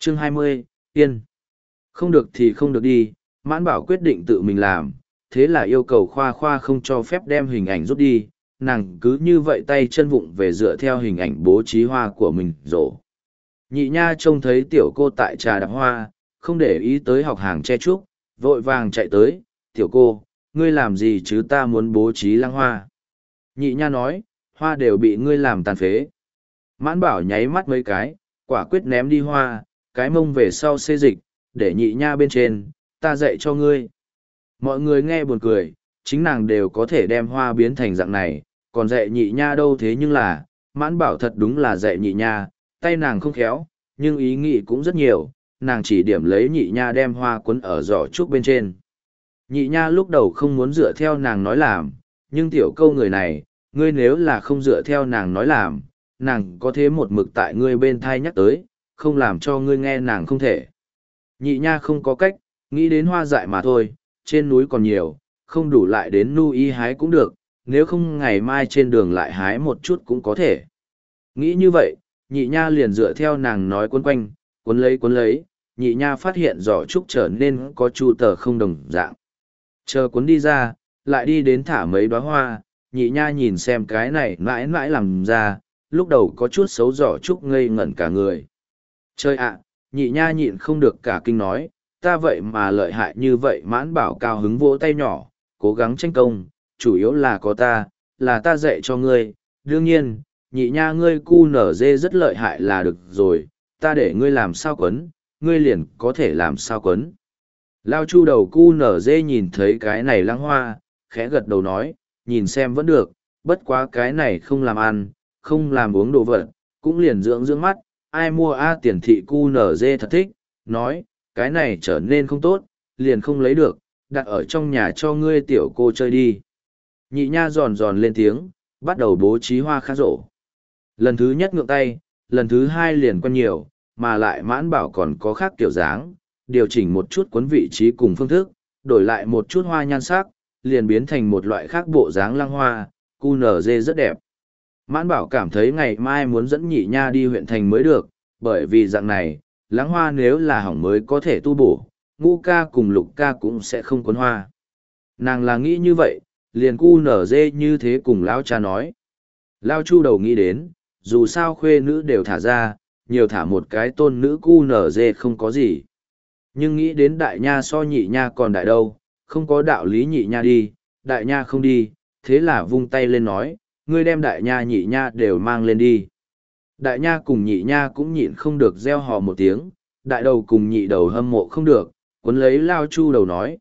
Chương 20, Yên. Không được thì không được đi, Mãn Bảo quyết định tự mình làm, thế là yêu cầu Khoa Khoa không cho phép đem hình ảnh rút đi, nàng cứ như vậy tay chân vụng về dựa theo hình ảnh bố trí hoa của mình rổ. Nhị nha trông thấy tiểu cô tại trà đạp hoa, không để ý tới học hàng che trúc, vội vàng chạy tới, tiểu cô, ngươi làm gì chứ, ta muốn bố trí lăng hoa. Nhị nha nói, hoa đều bị ngươi làm tàn phế. Mãn Bảo nháy mắt mấy cái, quả quyết ném đi hoa, cái mông về sau xê dịch, để nhị nha bên trên, ta dạy cho ngươi. Mọi người nghe buồn cười, chính nàng đều có thể đem hoa biến thành dạng này, còn dạy nhị nha đâu, thế nhưng là, Mãn Bảo thật đúng là dạy nhị nha, tay nàng không khéo, nhưng ý nghĩ cũng rất nhiều, nàng chỉ điểm lấy nhị nha đem hoa quấn ở giỏ trúc bên trên. Nhị nha lúc đầu không muốn dựa theo nàng nói làm, nhưng tiểu câu người này, ngươi nếu là không dựa theo nàng nói làm, nàng có thế một mực tại ngươi bên thai nhắc tới, không làm cho ngươi nghe nàng không thể. Nhị nha không có cách, nghĩ đến hoa dại mà thôi, trên núi còn nhiều, không đủ lại đến nu y hái cũng được, nếu không ngày mai trên đường lại hái một chút cũng có thể. Nghĩ như vậy, nhị nha liền dựa theo nàng nói quấn quanh, quấn lấy, nhị nha phát hiện giỏ trúc trở nên có chu tờ không đồng dạng. Chờ cuốn đi ra, lại đi đến thả mấy đóa hoa, nhị nha nhìn xem cái này mãi mãi làm ra, lúc đầu có chút xấu giỏ trúc ngây ngẩn cả người. Chơi ạ, nhị nha nhịn không được cả kinh nói, ta vậy mà lợi hại như vậy. Mãn Bảo cao hứng vỗ tay nhỏ, cố gắng tranh công, chủ yếu là có ta, là ta dạy cho ngươi, đương nhiên, nhị nha ngươi cu nở dê rất lợi hại là được rồi, ta để ngươi làm sao quấn, ngươi liền có thể làm sao quấn. Lao Chu đầu cu nở dê nhìn thấy cái này lăng hoa, khẽ gật đầu nói, nhìn xem vẫn được, bất quá cái này không làm ăn, không làm uống đồ vật, cũng liền dưỡng mắt, ai mua a. Tiền thị cu nở dê thật thích, nói, cái này trở nên không tốt, liền không lấy được, đặt ở trong nhà cho ngươi tiểu cô chơi đi. Nhị nha giòn giòn lên tiếng, bắt đầu bố trí hoa khác rổ. Lần thứ nhất ngượng tay, lần thứ hai liền quen nhiều, mà lại Mãn Bảo còn có khác kiểu dáng, điều chỉnh một chút cuốn vị trí cùng phương thức, đổi lại một chút hoa nhan sắc, liền biến thành một loại khác bộ dáng lăng hoa, cu nở dê rất đẹp. Mãn Bảo cảm thấy ngày mai muốn dẫn nhị nha đi huyện thành mới được, bởi vì dạng này, lăng hoa nếu là hỏng mới có thể tu bổ, Ngũ ca cùng Lục ca cũng sẽ không cuốn hoa. Nàng là nghĩ như vậy, liền cu nở dê như thế cùng Lão cha nói. Lao Chu đầu nghĩ đến, dù sao khuê nữ đều thả ra, nhiều thả một cái tôn nữ cu nở dê không có gì. Nhưng nghĩ đến đại nha so nhị nha còn đại đâu, không có đạo lý nhị nha đi, đại nha không đi, thế là vung tay lên nói, ngươi đem đại nha nhị nha đều mang lên đi. Đại nha cùng nhị nha cũng nhịn không được reo hò một tiếng, đại đầu cùng nhị đầu hâm mộ không được, cuốn lấy Lao Chu đầu nói,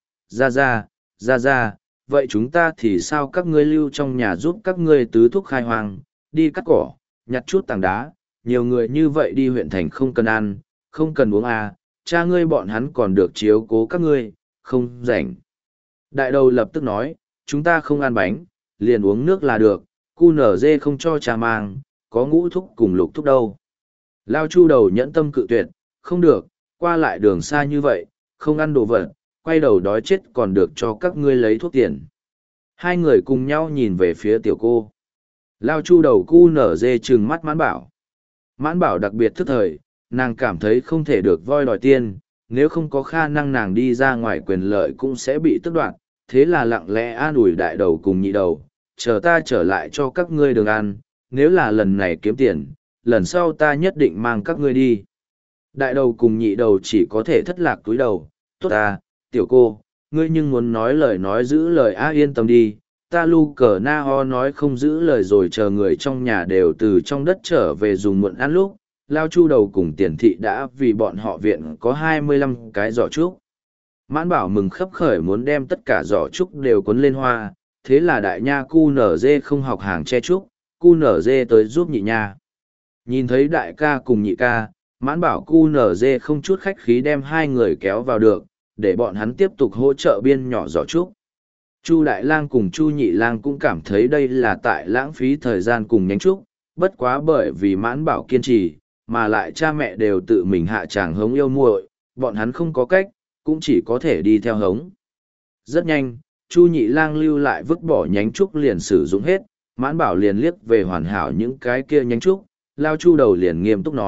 ra, vậy chúng ta thì sao, các ngươi lưu trong nhà giúp các ngươi tứ thúc khai hoang, đi cắt cỏ, nhặt chút tảng đá, nhiều người như vậy đi huyện thành không cần ăn, không cần uống à, cha ngươi bọn hắn còn được chiếu cố các ngươi, không rảnh. Đại đầu lập tức nói, chúng ta không ăn bánh, liền uống nước là được, cu nở dê không cho cha mang, có Ngũ thúc cùng Lục thúc đâu. Lao Chu đầu nhẫn tâm cự tuyệt, không được, qua lại đường xa như vậy, không ăn đồ vật, quay đầu đói chết còn được cho các ngươi lấy thuốc tiền. Hai người cùng nhau nhìn về phía tiểu cô. Lao Chu đầu cu nở dê trừng mắt Mãn Bảo. Mãn Bảo đặc biệt thức thời, nàng cảm thấy không thể được voi đòi tiền, nếu không có khả năng nàng đi ra ngoài quyền lợi cũng sẽ bị tước đoạt, thế là lặng lẽ an ủi đại đầu cùng nhị đầu, chờ ta trở lại cho các ngươi đường ăn, nếu là lần này kiếm tiền, lần sau ta nhất định mang các ngươi đi. Đại đầu cùng nhị đầu chỉ có thể thất lạc túi đầu, tốt ta, tiểu cô, ngươi nhưng muốn nói lời nói giữ lời á, yên tâm đi, ta lu cờ na ho nói không giữ lời rồi chờ người trong nhà đều từ trong đất trở về dùng muộn ăn lúc, Lao Chu đầu cùng Tiền thị đã vì bọn họ viện có 25 cái giỏ trúc. Mãn Bảo mừng khấp khởi muốn đem tất cả giỏ trúc đều cuốn lên hoa, thế là đại nha cu nở dê không học hàng che trúc, cu nở dê tới giúp nhị nha. Nhìn thấy đại ca cùng nhị ca, Mãn Bảo cu nở dê không chút khách khí đem hai người kéo vào được, để bọn hắn tiếp tục hỗ trợ biên nhỏ giỏ trúc. Chu Đại Lang cùng Chu Nhị Lang cũng cảm thấy đây là tại lãng phí thời gian cùng nhánh trúc, bất quá bởi vì Mãn Bảo kiên trì, mà lại cha mẹ đều tự mình hạ tràng hống yêu muội, bọn hắn không có cách, cũng chỉ có thể đi theo hống. Rất nhanh, Chu Nhị Lang lưu lại vứt bỏ nhánh trúc liền sử dụng hết, Mãn Bảo liền liếc về hoàn hảo những cái kia nhánh trúc, Lao Chu đầu liền nghiêm túc nói,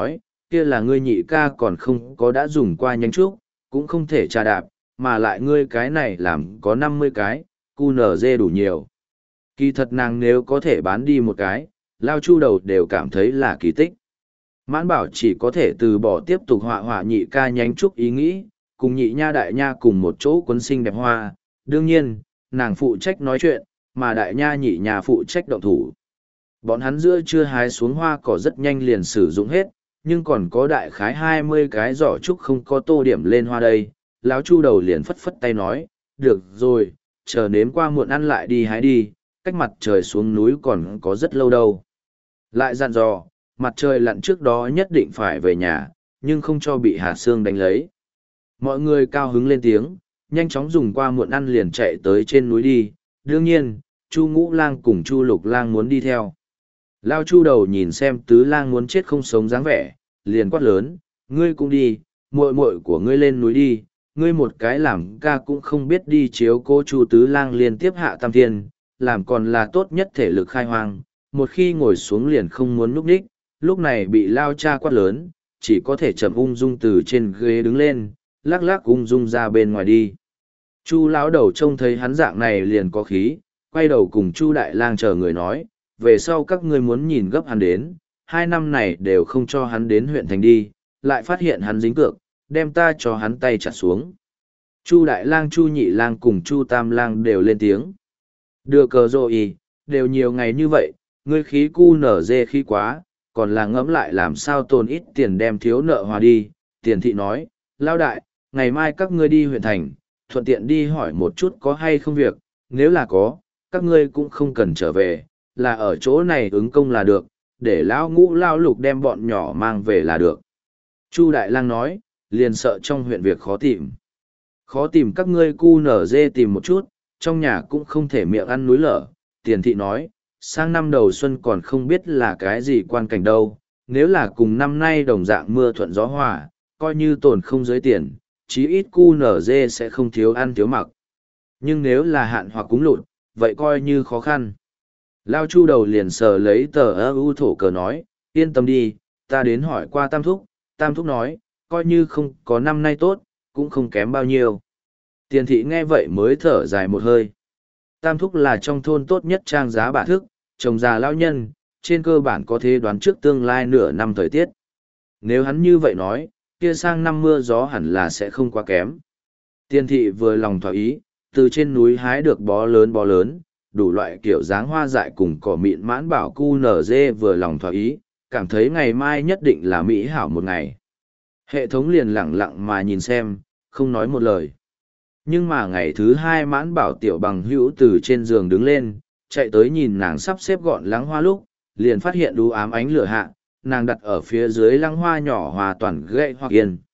kia là ngươi nhị ca còn không có đã dùng qua nhánh trúc, cũng không thể trà đạp, mà lại ngươi cái này làm có 50 cái, cu nở dê đủ nhiều. Kỳ thật nàng nếu có thể bán đi một cái, Lao Chu Đầu đều cảm thấy là kỳ tích. Mãn Bảo chỉ có thể từ bỏ tiếp tục họa nhị ca nhánh trúc ý nghĩ, cùng nhị nha đại nha cùng một chỗ quấn xinh đẹp hoa. Đương nhiên, nàng phụ trách nói chuyện, mà đại nha nhị nha phụ trách động thủ. Bọn hắn giữa chưa hái xuống hoa cỏ rất nhanh liền sử dụng hết, nhưng còn có đại khái 20 cái giỏ trúc không có tô điểm lên hoa đây. Lão Chu Đầu liền phất phất tay nói, được rồi, chờ nếm qua muộn ăn lại đi hái đi, cách mặt trời xuống núi còn có rất lâu đâu. Lại dặn dò, mặt trời lặn trước đó nhất định phải về nhà, nhưng không cho bị hạt sương đánh lấy. Mọi người cao hứng lên tiếng, nhanh chóng dùng qua muộn ăn liền chạy tới trên núi đi. Đương nhiên, Chu Ngũ Lang cùng Chu Lục Lang muốn đi theo. Lao Chu Đầu nhìn xem Tứ Lang muốn chết không sống dáng vẻ, liền quát lớn, ngươi cũng đi, muội muội của ngươi lên núi đi, ngươi một cái làm ca cũng không biết đi chiếu cố Chu Tứ Lang liên tiếp hạ tam thiên, làm còn là tốt nhất thể lực khai hoang, một khi ngồi xuống liền không muốn núp đích, lúc này bị Lao cha quát lớn, chỉ có thể chậm ung dung từ trên ghế đứng lên, lắc lắc ung dung ra bên ngoài đi. Chu lão đầu trông thấy hắn dạng này liền có khí, quay đầu cùng Chu Đại Lang chờ người nói, về sau các ngươi muốn nhìn gấp hắn đến, 2 năm này đều không cho hắn đến huyện thành đi, lại phát hiện hắn dính cược, đem ta cho hắn tay chặt xuống. Chu Đại Lang, Chu Nhị Lang cùng Chu Tam Lang đều lên tiếng. Đưa cờ rồi, đều nhiều ngày như vậy, ngươi khí cu nở dê khí quá, còn là ngẫm lại làm sao tồn ít tiền đem thiếu nợ hòa đi. Tiền thị nói, Lao đại, ngày mai các ngươi đi huyện thành, thuận tiện đi hỏi một chút có hay không việc, nếu là có, các ngươi cũng không cần trở về, là ở chỗ này ứng công là được, để Lão Ngũ Lao Lục đem bọn nhỏ mang về là được. Chu Đại Lang nói, liền sợ trong huyện việc khó tìm. Khó tìm các ngươi cu nở dê tìm một chút, trong nhà cũng không thể miệng ăn núi lở. Tiền thị nói, sang năm đầu xuân còn không biết là cái gì quan cảnh đâu, nếu là cùng năm nay đồng dạng mưa thuận gió hòa, coi như tổn không dưới tiền, chí ít cu nở dê sẽ không thiếu ăn thiếu mặc. Nhưng nếu là hạn hoặc cúng lụt, vậy coi như khó khăn. Lao Chu Đầu liền sờ lấy tờ ưu thổ cờ nói, yên tâm đi, ta đến hỏi qua Tam Thúc nói, coi như không có năm nay tốt, cũng không kém bao nhiêu. Tiền thị nghe vậy mới thở dài một hơi. Tam Thúc là trong thôn tốt nhất trang giá bả thức, chồng già lão nhân, trên cơ bản có thể đoán trước tương lai nửa năm thời tiết. Nếu hắn như vậy nói, kia sang năm mưa gió hẳn là sẽ không quá kém. Tiền thị vừa lòng thỏa ý, từ trên núi hái được bó lớn, đủ loại kiểu dáng hoa dại cùng cỏ mịn Mãn Bảo cu nở dê vừa lòng thỏa ý, cảm thấy ngày mai nhất định là mỹ hảo một ngày. Hệ thống liền lặng lặng mà nhìn xem, không nói một lời. Nhưng mà ngày thứ 2 Mãn Bảo tiểu bằng hữu từ trên giường đứng lên, chạy tới nhìn nàng sắp xếp gọn lắng hoa lúc, liền phát hiện đú ám ánh lửa hạ, nàng đặt ở phía dưới lăng hoa nhỏ hòa toàn gậy hoặc yên.